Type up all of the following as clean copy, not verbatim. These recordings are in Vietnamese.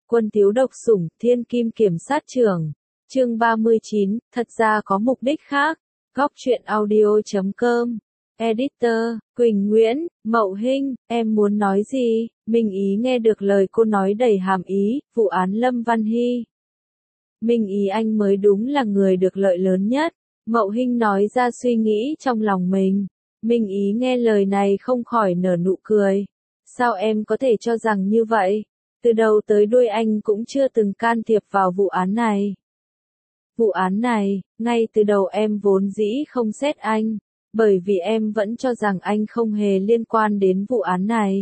Quân thiếu độc sủng, thiên kim kiểm sát trưởng. Chương 39, thật ra có mục đích khác. Góc truyện audio.com. Editor, Quỳnh Nguyễn, Mậu Hinh, em muốn nói gì? Minh Ý nghe được lời cô nói đầy hàm ý, vụ án Lâm Văn Hy. Minh Ý anh mới đúng là người được lợi lớn nhất. Mậu Hinh nói ra suy nghĩ trong lòng mình. Minh Ý nghe lời này không khỏi nở nụ cười. Sao em có thể cho rằng như vậy? Từ đầu tới đuôi anh cũng chưa từng can thiệp vào vụ án này. Vụ án này, ngay từ đầu em vốn dĩ không xét anh, bởi vì em vẫn cho rằng anh không hề liên quan đến vụ án này.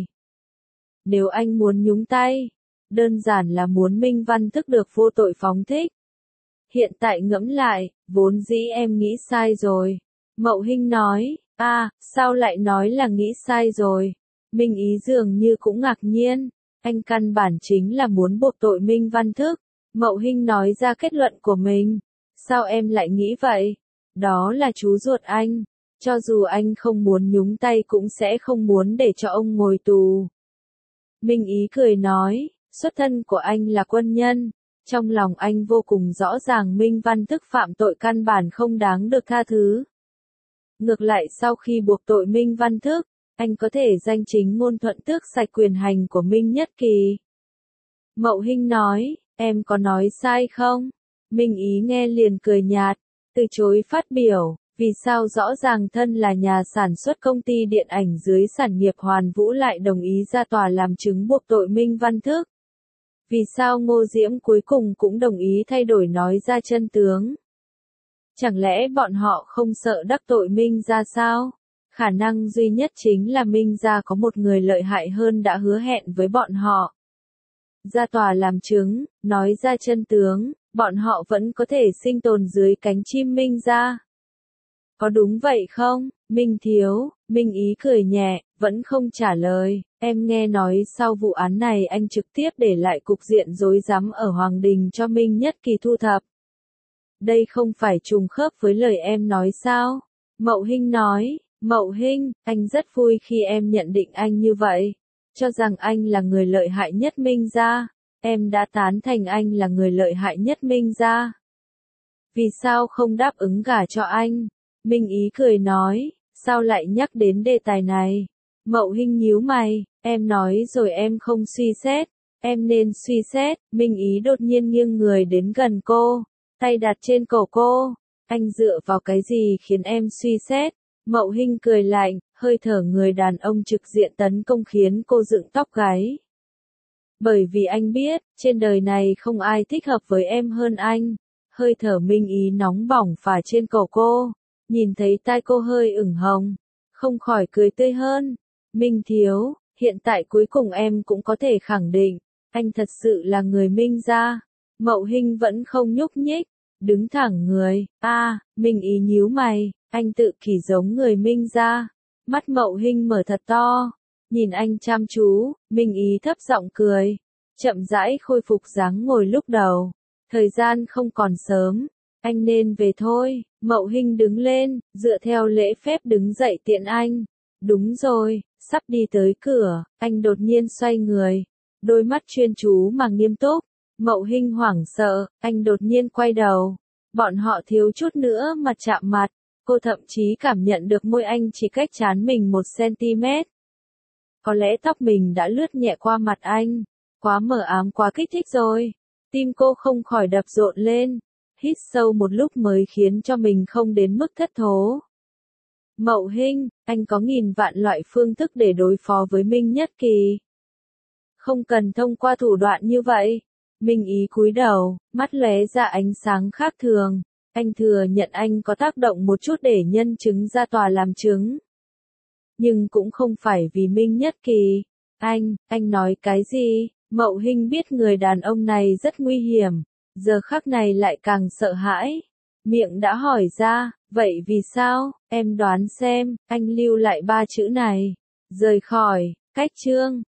Nếu anh muốn nhúng tay, đơn giản là muốn Minh Văn Thức được vô tội phóng thích. Hiện tại ngẫm lại, vốn dĩ em nghĩ sai rồi. Mậu Hinh nói, sao lại nói là nghĩ sai rồi? Minh Ý dường như cũng ngạc nhiên. Anh căn bản chính là muốn buộc tội Minh Văn Thức. Mậu Hinh nói ra kết luận của mình. Sao em lại nghĩ vậy? Đó là chú ruột anh. Cho dù anh không muốn nhúng tay cũng sẽ không muốn để cho ông ngồi tù. Minh Ý cười nói, xuất thân của anh là quân nhân. Trong lòng anh vô cùng rõ ràng Minh Văn Thức phạm tội căn bản không đáng được tha thứ. Ngược lại sau khi buộc tội Minh Văn Thức, anh có thể danh chính ngôn thuận tước sạch quyền hành của Minh Nhất Kỳ. Mậu Hinh nói, em có nói sai không? Minh Ý nghe liền cười nhạt, từ chối phát biểu, vì sao rõ ràng thân là nhà sản xuất công ty điện ảnh dưới sản nghiệp Hoàn Vũ lại đồng ý ra tòa làm chứng buộc tội Minh Văn Thức? Vì sao Ngô Diễm cuối cùng cũng đồng ý thay đổi nói ra chân tướng? Chẳng lẽ bọn họ không sợ đắc tội Minh gia sao? Khả năng duy nhất chính là Minh gia có một người lợi hại hơn đã hứa hẹn với bọn họ. Ra tòa làm chứng, nói ra chân tướng, bọn họ vẫn có thể sinh tồn dưới cánh chim Minh gia. Có đúng vậy không, Minh thiếu? Minh Ý cười nhẹ, vẫn không trả lời. Em nghe nói sau vụ án này anh trực tiếp để lại cục diện rối rắm ở Hoàng Đình cho Minh Nhất Kỳ thu thập. Đây không phải trùng khớp với lời em nói sao? Mậu Hinh nói, Mậu Hinh, anh rất vui khi em nhận định anh như vậy. Cho rằng anh là người lợi hại nhất Minh gia. Em đã tán thành anh là người lợi hại nhất Minh gia. Vì sao không đáp ứng gả cho anh? Minh Ý cười nói, sao lại nhắc đến đề tài này? Mậu Hinh nhíu mày, em nói rồi em không suy xét. Em nên suy xét. Minh Ý đột nhiên nghiêng người đến gần cô, tay đặt trên cổ cô. Anh dựa vào cái gì khiến em suy xét? Mậu Hinh cười lạnh, hơi thở người đàn ông trực diện tấn công khiến cô dựng tóc gáy. Bởi vì anh biết, trên đời này không ai thích hợp với em hơn anh. Hơi thở Minh Ý nóng bỏng phả trên cổ cô, nhìn thấy tai cô hơi ửng hồng, không khỏi cười tươi hơn. Minh thiếu, hiện tại cuối cùng em cũng có thể khẳng định, anh thật sự là người Minh gia. Mậu Hinh vẫn không nhúc nhích, đứng thẳng người. Minh Ý nhíu mày, anh tự kỷ giống người Minh gia. Mắt Mậu Hinh mở thật to, nhìn anh chăm chú. Minh Ý thấp giọng cười, chậm rãi khôi phục dáng ngồi lúc đầu. Thời gian không còn sớm, anh nên về thôi. Mậu Hinh đứng lên, dựa theo lễ phép đứng dậy tiện anh. Đúng rồi, sắp đi tới cửa, anh đột nhiên xoay người, đôi mắt chuyên chú mà nghiêm túc. Mậu Hinh hoảng sợ, anh đột nhiên quay đầu. Bọn họ thiếu chút nữa mà chạm mặt, cô thậm chí cảm nhận được môi anh chỉ cách trán mình 1 cm. Có lẽ tóc mình đã lướt nhẹ qua mặt anh, quá mờ ám quá kích thích rồi. Tim cô không khỏi đập rộn lên, hít sâu một lúc mới khiến cho mình không đến mức thất thố. Mậu Hinh, anh có nghìn vạn loại phương thức để đối phó với Minh Nhất Kỳ. Không cần thông qua thủ đoạn như vậy. Minh Ý cúi đầu, mắt lóe ra ánh sáng khác thường. Anh thừa nhận anh có tác động một chút để nhân chứng ra tòa làm chứng. Nhưng cũng không phải vì Minh Nhất Kỳ. Anh nói cái gì? Mậu Hinh biết người đàn ông này rất nguy hiểm, giờ khắc này lại càng sợ hãi. Miệng đã hỏi ra, vậy vì sao? Em đoán xem, anh lưu lại 3 chữ này. Rời khỏi, cách chương.